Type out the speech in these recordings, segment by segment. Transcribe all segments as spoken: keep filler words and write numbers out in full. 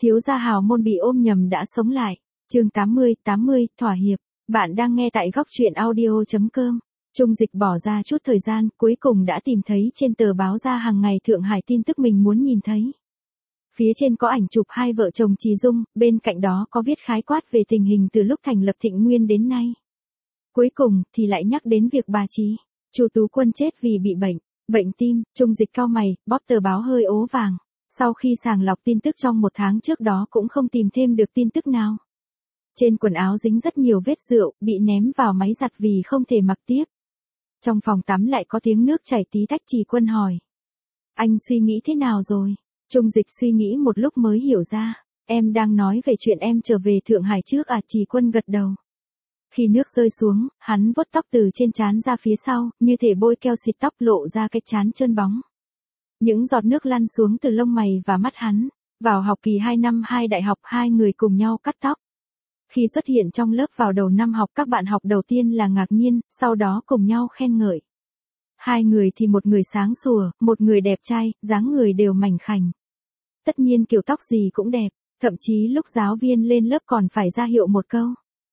Thiếu gia hào môn bị ôm nhầm đã sống lại. Chương tám mươi, tám mươi, thỏa hiệp. Bạn đang nghe tại góc truyện audio chấm com. Trung Dịch bỏ ra chút thời gian, cuối cùng đã tìm thấy trên tờ báo ra hàng ngày Thượng Hải tin tức mình muốn nhìn thấy. Phía trên có ảnh chụp hai vợ chồng Trì Dung, bên cạnh đó có viết khái quát về tình hình từ lúc thành lập Thịnh Nguyên đến nay. Cuối cùng thì lại nhắc đến việc bà Trì, Chu Tú Quân chết vì bị bệnh, bệnh tim. Trung Dịch cau mày, bóp tờ báo hơi ố vàng. Sau khi sàng lọc tin tức trong một tháng trước đó cũng không tìm thêm được tin tức nào. Trên quần áo dính rất nhiều vết rượu, bị ném vào máy giặt vì không thể mặc tiếp. Trong phòng tắm lại có tiếng nước chảy tí tách. Trì Quân hỏi: anh suy nghĩ thế nào rồi? Trung Dịch suy nghĩ một lúc mới hiểu ra. Em đang nói về chuyện em trở về Thượng Hải trước à? Trì Quân gật đầu. Khi nước rơi xuống, hắn vuốt tóc từ trên trán ra phía sau, như thể bôi keo xịt tóc, lộ ra cái trán trơn bóng. Những giọt nước lăn xuống từ lông mày và mắt hắn. Vào học kỳ hai năm hai đại học, hai người cùng nhau cắt tóc. Khi xuất hiện trong lớp vào đầu năm học, các bạn học đầu tiên là ngạc nhiên, sau đó cùng nhau khen ngợi. Hai người thì một người sáng sủa, một người đẹp trai, dáng người đều mảnh khảnh. Tất nhiên kiểu tóc gì cũng đẹp, thậm chí lúc giáo viên lên lớp còn phải ra hiệu một câu,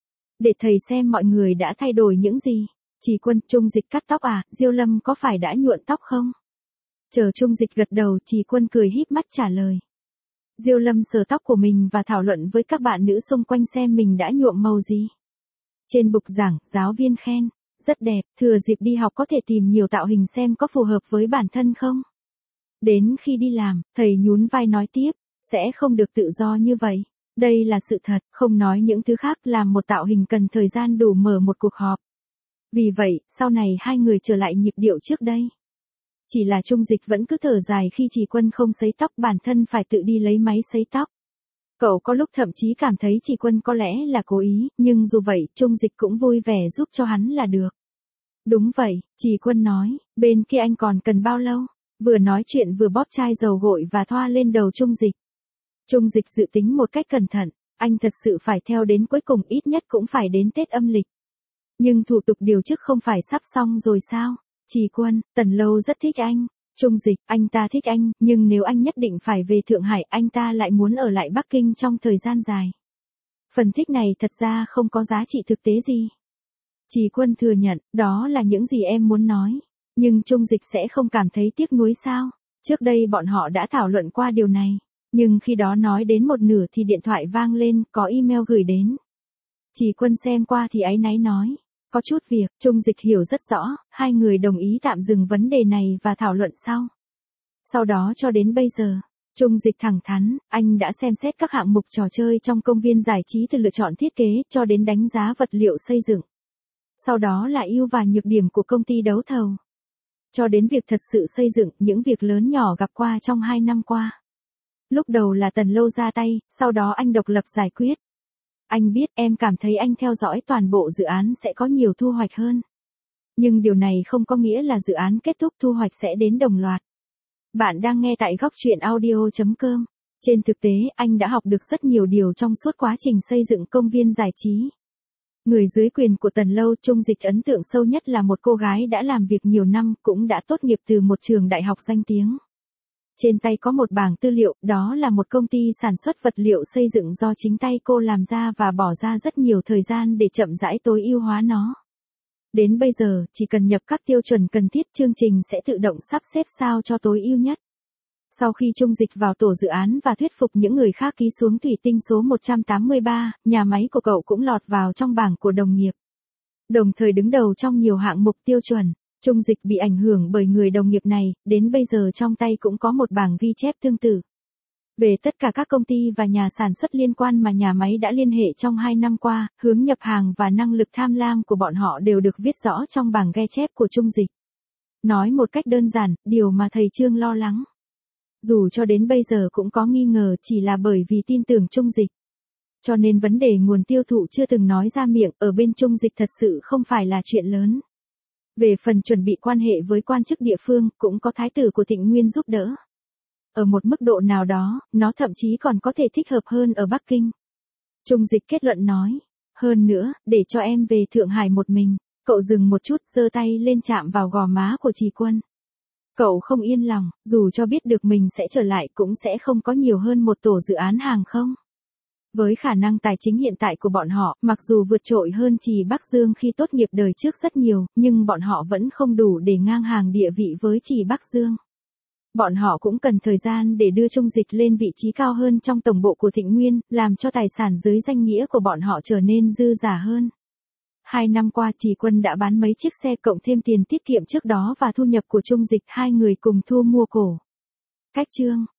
để thầy xem mọi người đã thay đổi những gì. Trì Quân: Trung Dịch cắt tóc à? Diêu Lâm có phải đã nhuộm tóc không? Chờ Trung Dịch gật đầu, Trì Quân cười híp mắt trả lời. Diêu Lâm sờ tóc của mình và thảo luận với các bạn nữ xung quanh xem mình đã nhuộm màu gì. Trên bục giảng, giáo viên khen, rất đẹp, thừa dịp đi học có thể tìm nhiều tạo hình xem có phù hợp với bản thân không. Đến khi đi làm, thầy nhún vai nói tiếp, sẽ không được tự do như vậy. Đây là sự thật, không nói những thứ khác, làm một tạo hình cần thời gian đủ mở một cuộc họp. Vì vậy, sau này hai người trở lại nhịp điệu trước đây. Chỉ là Trung Dịch vẫn cứ thở dài khi Trì Quân không sấy tóc, bản thân phải tự đi lấy máy sấy tóc. Cậu có lúc thậm chí cảm thấy Trì Quân có lẽ là cố ý, nhưng dù vậy, Trung Dịch cũng vui vẻ giúp cho hắn là được. Đúng vậy, Trì Quân nói, bên kia anh còn cần bao lâu? Vừa nói chuyện vừa bóp chai dầu gội và thoa lên đầu Trung Dịch. Trung Dịch dự tính một cách cẩn thận, anh thật sự phải theo đến cuối cùng, ít nhất cũng phải đến Tết âm lịch. Nhưng thủ tục điều chức không phải sắp xong rồi sao? Trì Quân: Tần Lâu rất thích anh. Trung Dịch: anh ta thích anh, nhưng nếu anh nhất định phải về Thượng Hải, anh ta lại muốn ở lại Bắc Kinh trong thời gian dài. Phần thích này thật ra không có giá trị thực tế gì. Trì Quân thừa nhận, đó là những gì em muốn nói. Nhưng Trung Dịch sẽ không cảm thấy tiếc nuối sao? Trước đây bọn họ đã thảo luận qua điều này. Nhưng khi đó nói đến một nửa thì điện thoại vang lên, có email gửi đến. Trì Quân xem qua thì áy náy nói, có chút việc. Trung Dịch hiểu rất rõ, hai người đồng ý tạm dừng vấn đề này và thảo luận sau. Sau đó cho đến bây giờ, Trung Dịch thẳng thắn, anh đã xem xét các hạng mục trò chơi trong công viên giải trí, từ lựa chọn thiết kế cho đến đánh giá vật liệu xây dựng. Sau đó là ưu và nhược điểm của công ty đấu thầu. Cho đến việc thật sự xây dựng, những việc lớn nhỏ gặp qua trong hai năm qua. Lúc đầu là Tần Lâu ra tay, sau đó anh độc lập giải quyết. Anh biết em cảm thấy anh theo dõi toàn bộ dự án sẽ có nhiều thu hoạch hơn. Nhưng điều này không có nghĩa là dự án kết thúc thu hoạch sẽ đến đồng loạt. Bạn đang nghe tại góc truyện audio chấm com. Trên thực tế, anh đã học được rất nhiều điều trong suốt quá trình xây dựng công viên giải trí. Người dưới quyền của Tần Lâu, Trung Dịch ấn tượng sâu nhất là một cô gái đã làm việc nhiều năm, cũng đã tốt nghiệp từ một trường đại học danh tiếng. Trên tay có một bảng tư liệu, đó là một công ty sản xuất vật liệu xây dựng do chính tay cô làm ra và bỏ ra rất nhiều thời gian để chậm rãi tối ưu hóa nó. Đến bây giờ, chỉ cần nhập các tiêu chuẩn cần thiết, chương trình sẽ tự động sắp xếp sao cho tối ưu nhất. Sau khi Trung Dịch vào tổ dự án và thuyết phục những người khác ký xuống thủy tinh số một trăm tám mươi ba, nhà máy của cậu cũng lọt vào trong bảng của đồng nghiệp. Đồng thời đứng đầu trong nhiều hạng mục tiêu chuẩn. Trung Dịch bị ảnh hưởng bởi người đồng nghiệp này, đến bây giờ trong tay cũng có một bảng ghi chép tương tự. Về tất cả các công ty và nhà sản xuất liên quan mà nhà máy đã liên hệ trong hai năm qua, hướng nhập hàng và năng lực tham lam của bọn họ đều được viết rõ trong bảng ghi chép của Trung Dịch. Nói một cách đơn giản, điều mà thầy Trương lo lắng, dù cho đến bây giờ cũng có nghi ngờ, chỉ là bởi vì tin tưởng Trung Dịch. Cho nên vấn đề nguồn tiêu thụ chưa từng nói ra miệng, ở bên Trung Dịch thật sự không phải là chuyện lớn. Về phần chuẩn bị quan hệ với quan chức địa phương, cũng có thái tử của Thịnh Nguyên giúp đỡ. Ở một mức độ nào đó, nó thậm chí còn có thể thích hợp hơn ở Bắc Kinh. Trung Dịch kết luận nói, hơn nữa, để cho em về Thượng Hải một mình. Cậu dừng một chút, giơ tay lên chạm vào gò má của Trì Quân. Cậu không yên lòng, dù cho biết được mình sẽ trở lại cũng sẽ không có nhiều hơn một tổ dự án hàng không. Với khả năng tài chính hiện tại của bọn họ, mặc dù vượt trội hơn Trì Bắc Dương khi tốt nghiệp đời trước rất nhiều, nhưng bọn họ vẫn không đủ để ngang hàng địa vị với Trì Bắc Dương. Bọn họ cũng cần thời gian để đưa Trung Dịch lên vị trí cao hơn trong tổng bộ của Thịnh Nguyên, làm cho tài sản dưới danh nghĩa của bọn họ trở nên dư giả hơn. Hai năm qua Trì Quân đã bán mấy chiếc xe cộng thêm tiền tiết kiệm trước đó và thu nhập của Trung Dịch, hai người cùng thu mua cổ. Cách chương